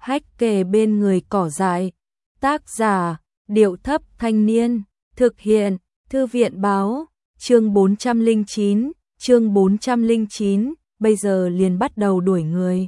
hách kề bên người cỏ dại. Tác giả, Điệu Thấp Thanh Niên. Thực hiện, Thư viện báo. Chương 409, bây giờ liền bắt đầu đuổi người.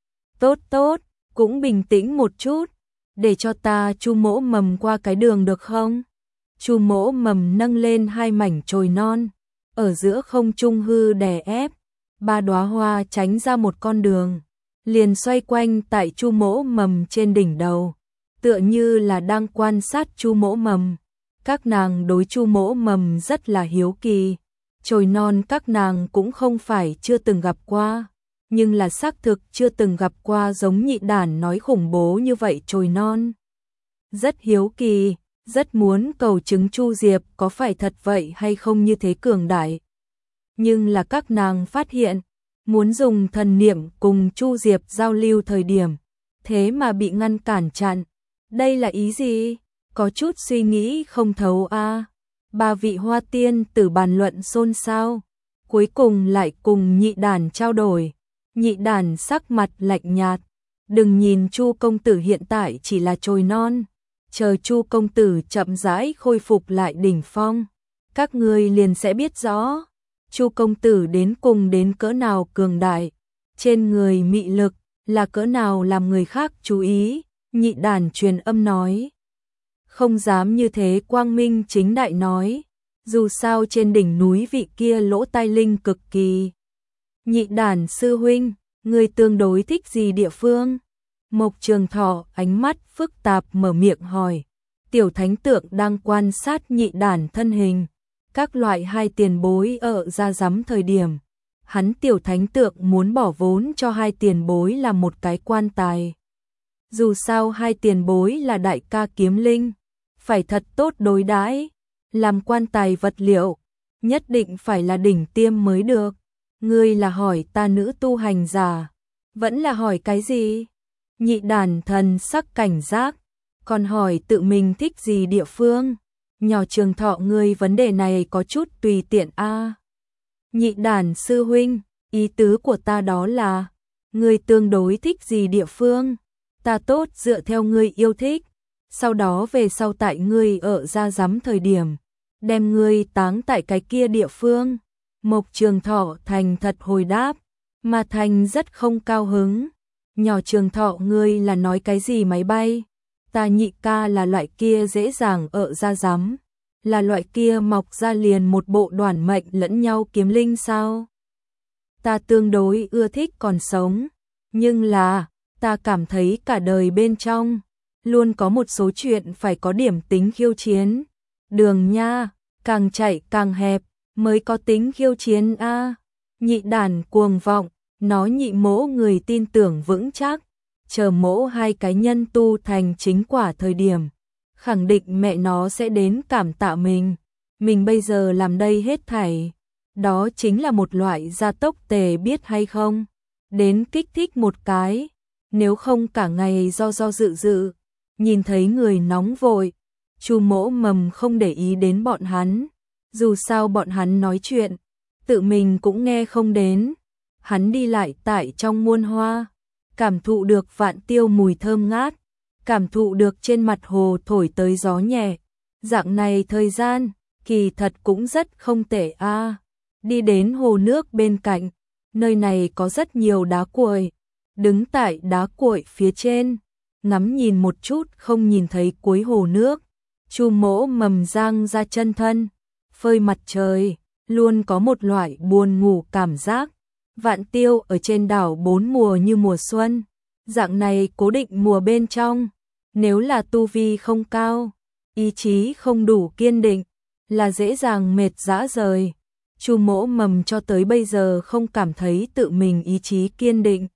Tốt tốt, cũng bình tĩnh một chút, để cho ta Chu Mỗ Mầm qua cái đường được không? Chu Mỗ Mầm nâng lên hai mảnh chồi non, ở giữa không trung hư đè ép, ba đóa hoa tránh ra một con đường, liền xoay quanh tại Chu Mỗ Mầm trên đỉnh đầu, tựa như là đang quan sát Chu Mỗ Mầm. Các nàng đối Chu Mỗ Mầm rất là hiếu kỳ, chồi non các nàng cũng không phải chưa từng gặp qua, nhưng là xác thực chưa từng gặp qua giống Nhị Đản nói khủng bố như vậy chồi non. Rất hiếu kỳ, rất muốn cầu chứng Chu Diệp có phải thật vậy hay không như thế cường đại. Nhưng là các nàng phát hiện, muốn dùng thần niệm cùng Chu Diệp giao lưu thời điểm, thế mà bị ngăn cản chặn. Đây là ý gì? Có chút suy nghĩ không thấu a. Ba vị hoa tiên tử bàn luận xôn xao, cuối cùng lại cùng Nhị Đản trao đổi. Nhị Đản sắc mặt lạnh nhạt, đừng nhìn Chu công tử hiện tại chỉ là chồi non, chờ Chu công tử chậm rãi khôi phục lại đỉnh phong, các ngươi liền sẽ biết rõ Chu công tử đến cùng đến cỡ nào cường đại, trên người mị lực là cỡ nào làm người khác chú ý. Nhị Đản truyền âm nói, không dám như thế quang minh chính đại nói, dù sao trên đỉnh núi vị kia lỗ tai linh cực kỳ. Nhị Đản sư huynh, người tương đối thích gì địa phương? Mộc Trường Thọ ánh mắt phức tạp mở miệng hỏi. Tiểu thánh tượng đang quan sát Nhị Đản thân hình, các loại hai tiền bối ở ra rắm thời điểm, hắn tiểu thánh tượng muốn bỏ vốn cho hai tiền bối làm một cái quan tài. Dù sao hai tiền bối là đại ca kiếm linh, phải thật tốt đối đãi, làm quan tài vật liệu, nhất định phải là đỉnh tiêm mới được. Ngươi là hỏi ta nữ tu hành giả, vẫn là hỏi cái gì? Nhị Đản thần sắc cảnh giác, còn hỏi tự mình thích gì địa phương? Nhỏ Trường Thọ ngươi vấn đề này có chút tùy tiện a. Nhị Đản sư huynh, ý tứ của ta đó là, ngươi tương đối thích gì địa phương? Ta tốt dựa theo ngươi yêu thích, sau đó về sau tại ngươi ở ra rắm thời điểm, đem ngươi táng tại cái kia địa phương. Mộc Trường Thọ thành thật hồi đáp, mà thành rất không cao hứng. Nhỏ Trường Thọ ngươi là nói cái gì máy bay? Ta nhị ca là loại kia dễ dàng ở ra rắm, là loại kia mọc ra liền một bộ đoản mệnh lẫn nhau kiếm linh sao? Ta tương đối ưa thích còn sống, nhưng là ta cảm thấy cả đời bên trong luôn có một số chuyện phải có điểm tính khiêu chiến. Đường nha, càng chạy càng hẹp mới có tính khiêu chiến a. Nhị Đản cuồng vọng, nói nhị mỗ người tin tưởng vững chắc, chờ mỗ hai cái nhân tu thành chính quả thời điểm, khẳng định mẹ nó sẽ đến cảm tạ mình bây giờ làm đây hết thảy, đó chính là một loại gia tốc tề biết hay không? Đến kích thích một cái, nếu không cả ngày do dự, nhìn thấy người nóng vội. Chu Mỗ Mầm không để ý đến bọn hắn, dù sao bọn hắn nói chuyện, tự mình cũng nghe không đến. Hắn đi lại tại trong muôn hoa, cảm thụ được vạn tiêu mùi thơm ngát, cảm thụ được trên mặt hồ thổi tới gió nhẹ. Dạng này thời gian, kỳ thật cũng rất không tệ a. Đi đến hồ nước bên cạnh, nơi này có rất nhiều đá cuội, đứng tại đá cuội phía trên, ngắm nhìn một chút không nhìn thấy cuối hồ nước. Chu Mỗ Mầm giang ra chân thân, phơi mặt trời, luôn có một loại buồn ngủ cảm giác. Vạn tiêu ở trên đảo bốn mùa như mùa xuân, dạng này cố định mùa bên trong, nếu là tu vi không cao, ý chí không đủ kiên định, là dễ dàng mệt rã rời. Chu Mỗ Mầm cho tới bây giờ không cảm thấy tự mình ý chí kiên định,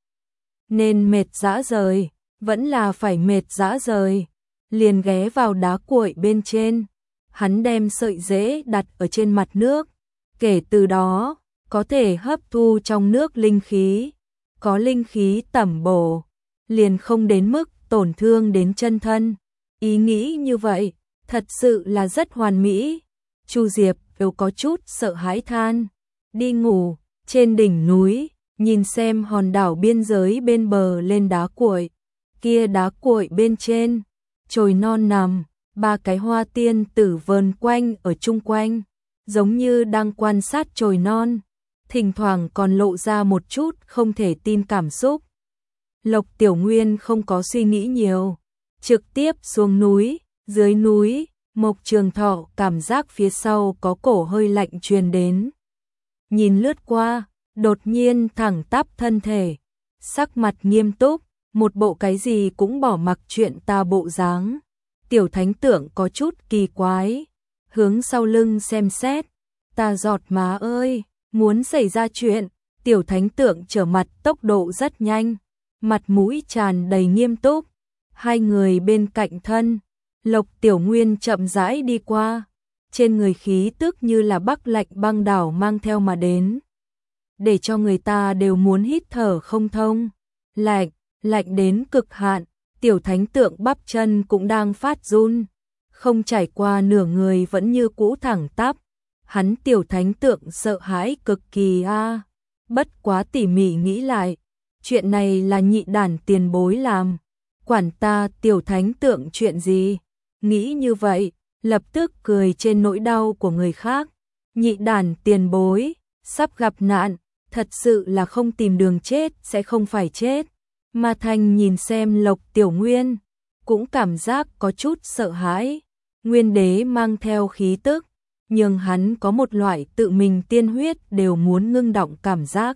nên mệt rã rời, vẫn là phải mệt rã rời. Liền ghé vào đá cuội bên trên, hắn đem sợi rễ đặt ở trên mặt nước, kể từ đó có thể hấp thu trong nước linh khí, có linh khí tẩm bổ, liền không đến mức tổn thương đến chân thân. Ý nghĩ như vậy, thật sự là rất hoàn mỹ. Chu Diệp đều có chút sợ hãi than, đi ngủ, trên đỉnh núi, nhìn xem hòn đảo biên giới bên bờ lên đá cuội. Kia đá cuội bên trên, chồi non nằm, 3 cái hoa tiên tử vờn quanh ở chung quanh, giống như đang quan sát chồi non, thỉnh thoảng còn lộ ra một chút không thể tin cảm xúc. Lộc Tiểu Nguyên không có suy nghĩ nhiều, trực tiếp xuống núi, dưới núi, Mộc Trường Thọ cảm giác phía sau có cổ hơi lạnh truyền đến. Nhìn lướt qua, đột nhiên thẳng tắp thân thể, sắc mặt nghiêm túc, một bộ cái gì cũng bỏ mặc chuyện ta bộ dáng. Tiểu Thánh Tượng có chút kỳ quái, hướng sau lưng xem xét, ta giọt má ơi, muốn xảy ra chuyện. Tiểu Thánh Tượng trở mặt tốc độ rất nhanh, mặt mũi tràn đầy nghiêm túc. Hai người bên cạnh thân, Lộc Tiểu Nguyên chậm rãi đi qua, trên người khí tức như là bắc lạnh băng đảo mang theo mà đến, để cho người ta đều muốn hít thở không thông. Lạnh, lạnh đến cực hạn, Tiểu Thánh Tượng bắp chân cũng đang phát run, không trải qua nửa người vẫn như cũ thẳng tắp. Hắn Tiểu Thánh Tượng sợ hãi cực kỳ a. Bất quá tỉ mỉ nghĩ lại, chuyện này là Nhị Đản tiền bối làm, quản ta Tiểu Thánh Tượng chuyện gì? Nghĩ như vậy, lập tức cười trên nỗi đau của người khác. Nhị Đản tiền bối, sắp gặp nạn, thật sự là không tìm đường chết sẽ không phải chết. Ma Thanh nhìn xem Lộc Tiểu Nguyên, cũng cảm giác có chút sợ hãi. Nguyên đế mang theo khí tức, nhưng hắn có một loại tự mình tiên huyết đều muốn ngưng động cảm giác.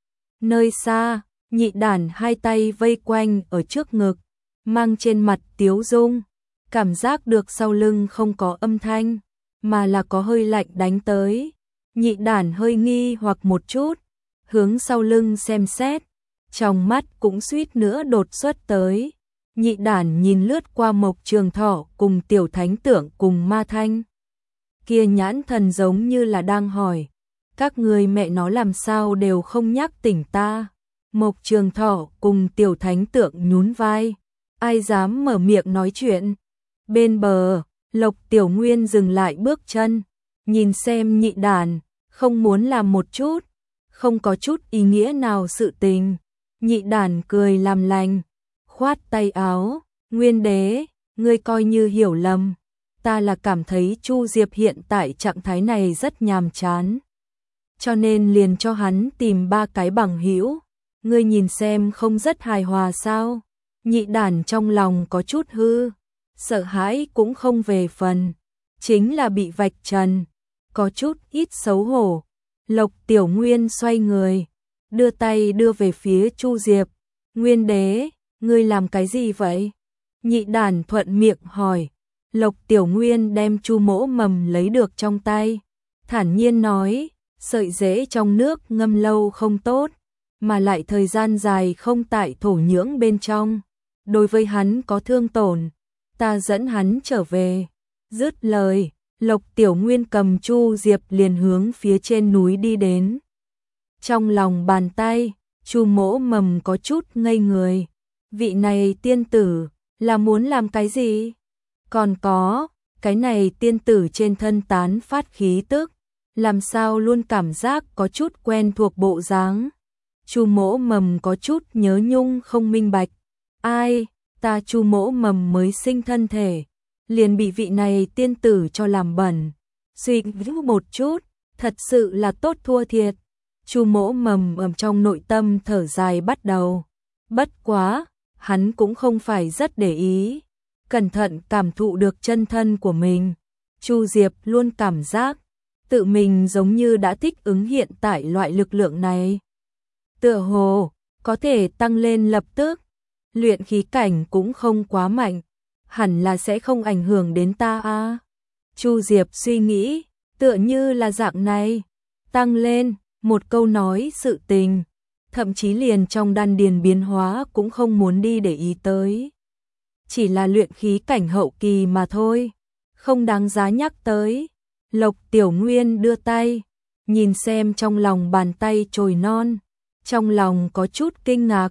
Nơi xa, Nhị Đản hai tay vây quanh ở trước ngực, mang trên mặt tiếu dung, cảm giác được sau lưng không có âm thanh, mà là có hơi lạnh đánh tới. Nhị Đản hơi nghi hoặc một chút, hướng sau lưng xem xét, trong mắt cũng suýt nữa đột xuất tới. Nhị Đản nhìn lướt qua Mộc Trường Thọ cùng Tiểu Thánh Tượng cùng Ma Thanh. Kia nhãn thần giống như là đang hỏi, các người mẹ nó làm sao đều không nhắc tỉnh ta. Mộc Trường Thọ cùng Tiểu Thánh Tượng nhún vai, ai dám mở miệng nói chuyện. Bên bờ, Lộc Tiểu Nguyên dừng lại bước chân, nhìn xem Nhị Đản, không muốn làm một chút, không có chút ý nghĩa nào sự tình. Nhị Đản cười làm lành, khoát tay áo, Nguyên đế, ngươi coi như hiểu lầm, ta là cảm thấy Chu Diệp hiện tại trạng thái này rất nhàm chán, cho nên liền cho hắn tìm 3 cái bằng hữu, ngươi nhìn xem không rất hài hòa sao? Nhị Đản trong lòng có chút hư, sợ hãi cũng không về phần, chính là bị vạch trần, có chút ít xấu hổ. Lộc Tiểu Nguyên xoay người, đưa tay đưa về phía Chu Diệp, Nguyên đế, ngươi làm cái gì vậy? Nhị Đản thuận miệng hỏi. Lộc Tiểu Nguyên đem chu mỗ mầm lấy được trong tay, thản nhiên nói, sợi rễ trong nước ngâm lâu không tốt, mà lại thời gian dài không tại thổ nhưỡng bên trong, đối với hắn có thương tổn, ta dẫn hắn trở về. Dứt lời, Lộc Tiểu Nguyên cầm Chu Diệp liền hướng phía trên núi đi đến. Trong lòng bàn tay, chu mỗ mầm có chút ngây người, vị này tiên tử là muốn làm cái gì? Còn có, cái này tiên tử trên thân tán phát khí tức, làm sao luôn cảm giác có chút quen thuộc bộ dáng. Chu mỗ mầm có chút nhớ nhung không minh bạch. Ai, ta chu mỗ mầm mới sinh thân thể, liền bị vị này tiên tử cho làm bẩn. Suy nghĩ một chút, thật sự là tốt thua thiệt. Chu mỗ mầm ở trong nội tâm thở dài bắt đầu. Bất quá, hắn cũng không phải rất để ý. Cẩn thận cảm thụ được chân thân của mình, Chu Diệp luôn cảm giác tự mình giống như đã thích ứng hiện tại loại lực lượng này. Tựa hồ có thể tăng lên lập tức, luyện khí cảnh cũng không quá mạnh, hẳn là sẽ không ảnh hưởng đến ta a. Chu Diệp suy nghĩ, tựa như là dạng này, tăng lên, một câu nói sự tình, thậm chí liền trong đan điền biến hóa cũng không muốn đi để ý tới. Chỉ là luyện khí cảnh hậu kỳ mà thôi, không đáng giá nhắc tới. Lộc Tiểu Nguyên đưa tay, nhìn xem trong lòng bàn tay chồi non, trong lòng có chút kinh ngạc.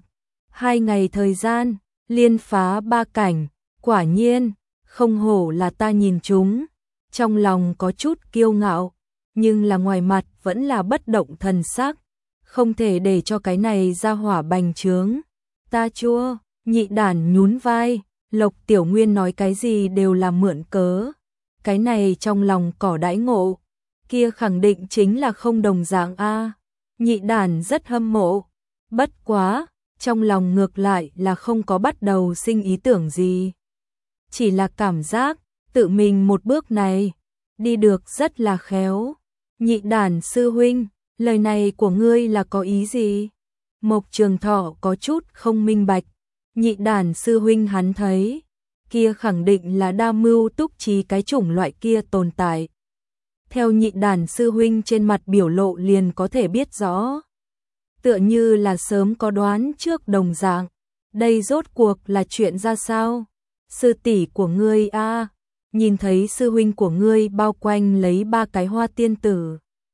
2 ngày thời gian, liên phá 3 cảnh, quả nhiên, không hổ là ta nhìn chúng. Trong lòng có chút kiêu ngạo, nhưng là ngoài mặt vẫn là bất động thần sắc, không thể để cho cái này ra hỏa bành trướng. Ta chua. Nhị đản nhún vai, Lộc Tiểu Nguyên nói cái gì đều là mượn cớ. Cái này trong lòng cỏ đãi ngộ, kia khẳng định chính là không đồng dạng a. Nhị đản rất hâm mộ, bất quá, trong lòng ngược lại là không có bắt đầu sinh ý tưởng gì. Chỉ là cảm giác, tự mình một bước này, đi được rất là khéo. Nhị đản sư huynh, lời này của ngươi là có ý gì? Mộc Trường Thọ có chút không minh bạch. Nhị đản sư huynh hắn thấy, kia khẳng định là đa mưu túc trí cái chủng loại kia tồn tại. Theo nhị đản sư huynh trên mặt biểu lộ liền có thể biết rõ. Tựa như là sớm có đoán trước đồng dạng. Đây rốt cuộc là chuyện ra sao? Sư tỷ của ngươi a, nhìn thấy sư huynh của ngươi bao quanh lấy 3 cái hoa tiên tử.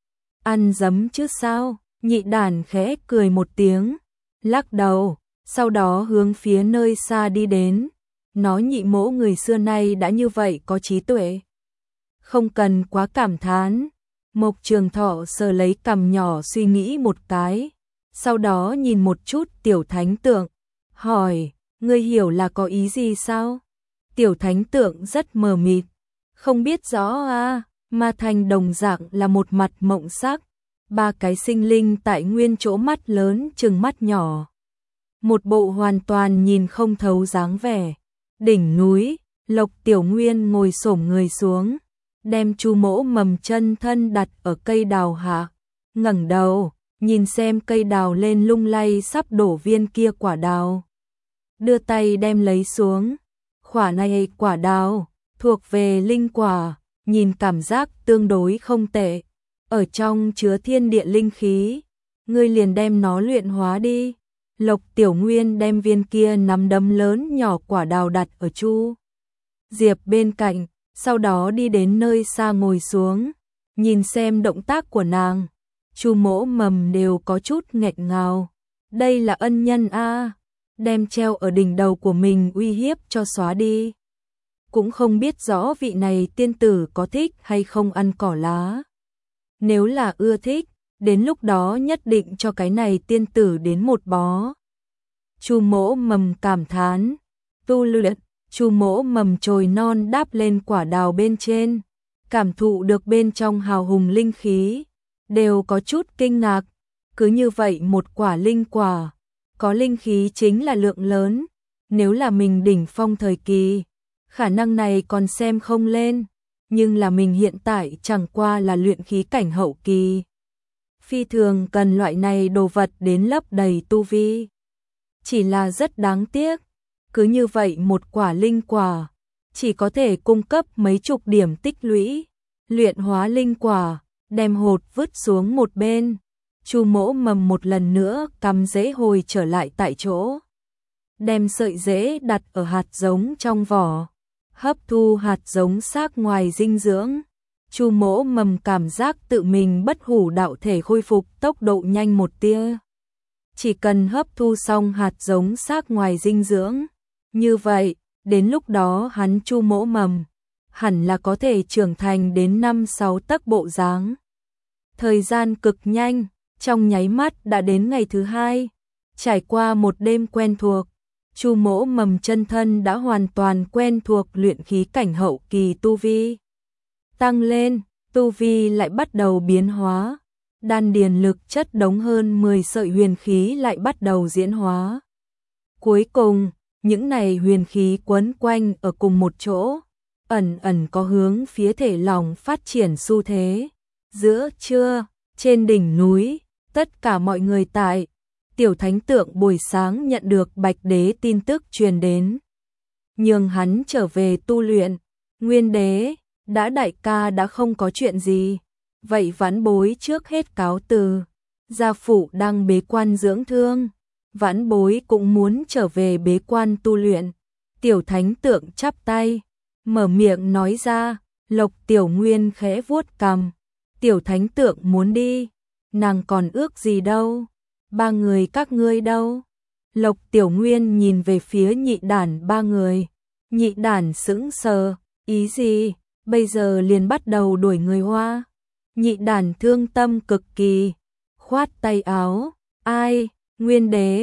Ăn dấm chứ sao? Nhị đản khẽ cười một tiếng, lắc đầu, sau đó hướng phía nơi xa đi đến. Nói nhị mỗ người xưa nay đã như vậy có trí tuệ. Không cần quá cảm thán. Mộc Trường Thọ sờ lấy cằm nhỏ suy nghĩ một cái, sau đó nhìn một chút Tiểu Thánh Tượng, hỏi, ngươi hiểu là có ý gì sao? Tiểu Thánh Tượng rất mờ mịt, không biết rõ a. Ma Thành đồng dạng là một mặt mộng sắc, 3 cái sinh linh tại nguyên chỗ mắt lớn chừng mắt nhỏ. Một bộ hoàn toàn nhìn không thấu dáng vẻ. Đỉnh núi, Lộc Tiểu Nguyên ngồi xổm người xuống, đem Chu Mỗ Mầm chân thân đặt ở cây đào hạ, ngẩng đầu, nhìn xem cây đào lên lung lay sắp đổ viên kia quả đào. Đưa tay đem lấy xuống, quả này quả đào, thuộc về linh quả, nhìn cảm giác tương đối không tệ, ở trong chứa thiên địa linh khí, ngươi liền đem nó luyện hóa đi. Lộc Tiểu Nguyên đem viên kia nắm đấm lớn nhỏ quả đào đặt ở Chu Diệp bên cạnh, sau đó đi đến nơi xa ngồi xuống, nhìn xem động tác của nàng. Chu Mỗ Mầm đều có chút nghẹn ngào. Đây là ân nhân a, đem treo ở đỉnh đầu của mình uy hiếp cho xóa đi. Cũng không biết rõ vị này tiên tử có thích hay không ăn cỏ lá. Nếu là ưa thích, đến lúc đó nhất định cho cái này tiên tử đến một bó. Chu Mỗ Mầm cảm thán, tu luyện. Chu Mỗ Mầm chồi non đáp lên quả đào bên trên, cảm thụ được bên trong hào hùng linh khí, đều có chút kinh ngạc. Cứ như vậy một quả linh quả, có linh khí chính là lượng lớn. Nếu là mình đỉnh phong thời kỳ, khả năng này còn xem không lên, nhưng là mình hiện tại chẳng qua là luyện khí cảnh hậu kỳ. Phi thường cần loại này đồ vật đến lấp đầy tu vi. Chỉ là rất đáng tiếc, cứ như vậy một quả linh quả, chỉ có thể cung cấp mấy chục điểm tích lũy. Luyện hóa linh quả, đem hột vứt xuống một bên. Chu Mỗ Mầm một lần nữa cắm rễ hồi trở lại tại chỗ. Đem sợi rễ đặt ở hạt giống trong vỏ, hấp thu hạt giống xác ngoài dinh dưỡng. Chu Mỗ Mầm cảm giác tự mình bất hủ đạo thể khôi phục tốc độ nhanh một tia. Chỉ cần hấp thu xong hạt giống xác ngoài dinh dưỡng, như vậy, đến lúc đó hắn Chu Mỗ Mầm hẳn là có thể trưởng thành đến 5-6 tấc bộ dáng. Thời gian cực nhanh, trong nháy mắt đã đến ngày thứ 2. Trải qua một đêm quen thuộc, Chu Mỗ Mầm chân thân đã hoàn toàn quen thuộc luyện khí cảnh hậu kỳ tu vi. Tăng lên, tu vi lại bắt đầu biến hóa. Đan điền lực chất đống hơn 10 sợi huyền khí lại bắt đầu diễn hóa. Cuối cùng, những này huyền khí quấn quanh ở cùng một chỗ, ẩn ẩn có hướng phía thể lòng phát triển xu thế. Giữa trưa, trên đỉnh núi, tất cả mọi người tại, Tiểu Thánh Tượng buổi sáng nhận được Bạch Đế tin tức truyền đến. Nhường hắn trở về tu luyện. Nguyên Đế, đại ca đã không có chuyện gì, vậy vãn bối trước hết cáo từ. Gia phụ đang bế quan dưỡng thương, vãn bối cũng muốn trở về bế quan tu luyện. Tiểu Thánh Tượng chắp tay, mở miệng nói ra. Lộc Tiểu Nguyên khẽ vuốt cằm. Tiểu Thánh Tượng muốn đi, nàng còn ước gì đâu, 3 người các ngươi đâu? Lộc Tiểu Nguyên nhìn về phía nhị đản 3 người. Nhị đản sững sờ, ý gì? Bây giờ liền bắt đầu đuổi người Hoa. Nhị đản thương tâm cực kỳ, khoát tay áo, ai? Nguyên Đế,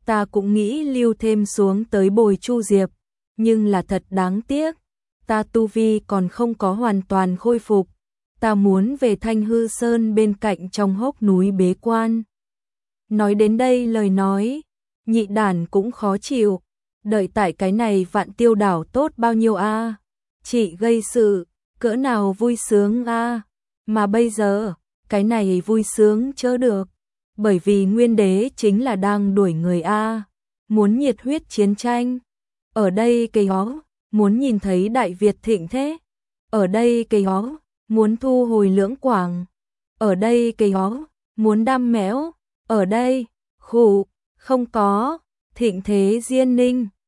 ta cũng nghĩ lưu thêm xuống tới bồi Chu Diệp, nhưng là thật đáng tiếc, ta tu vi còn không có hoàn toàn khôi phục, ta muốn về Thanh Hư Sơn bên cạnh trong hốc núi bế quan. Nói đến đây lời nói, Nhị Đản cũng khó chịu, đợi tại cái này Vạn Tiêu đảo tốt bao nhiêu a, chị gây sự, cỡ nào vui sướng a, mà bây giờ, cái này vui sướng chớ được, bởi vì Nguyên Đế chính là đang đuổi người a, muốn nhiệt huyết chiến tranh. Ở đây cây hó, muốn nhìn thấy Đại Việt thịnh thế. Ở đây cây hó, muốn thu hồi Lưỡng Quảng. Ở đây cây hó, muốn đam mẽo. Ở đây, khụ, không có, thịnh thế Diên Ninh.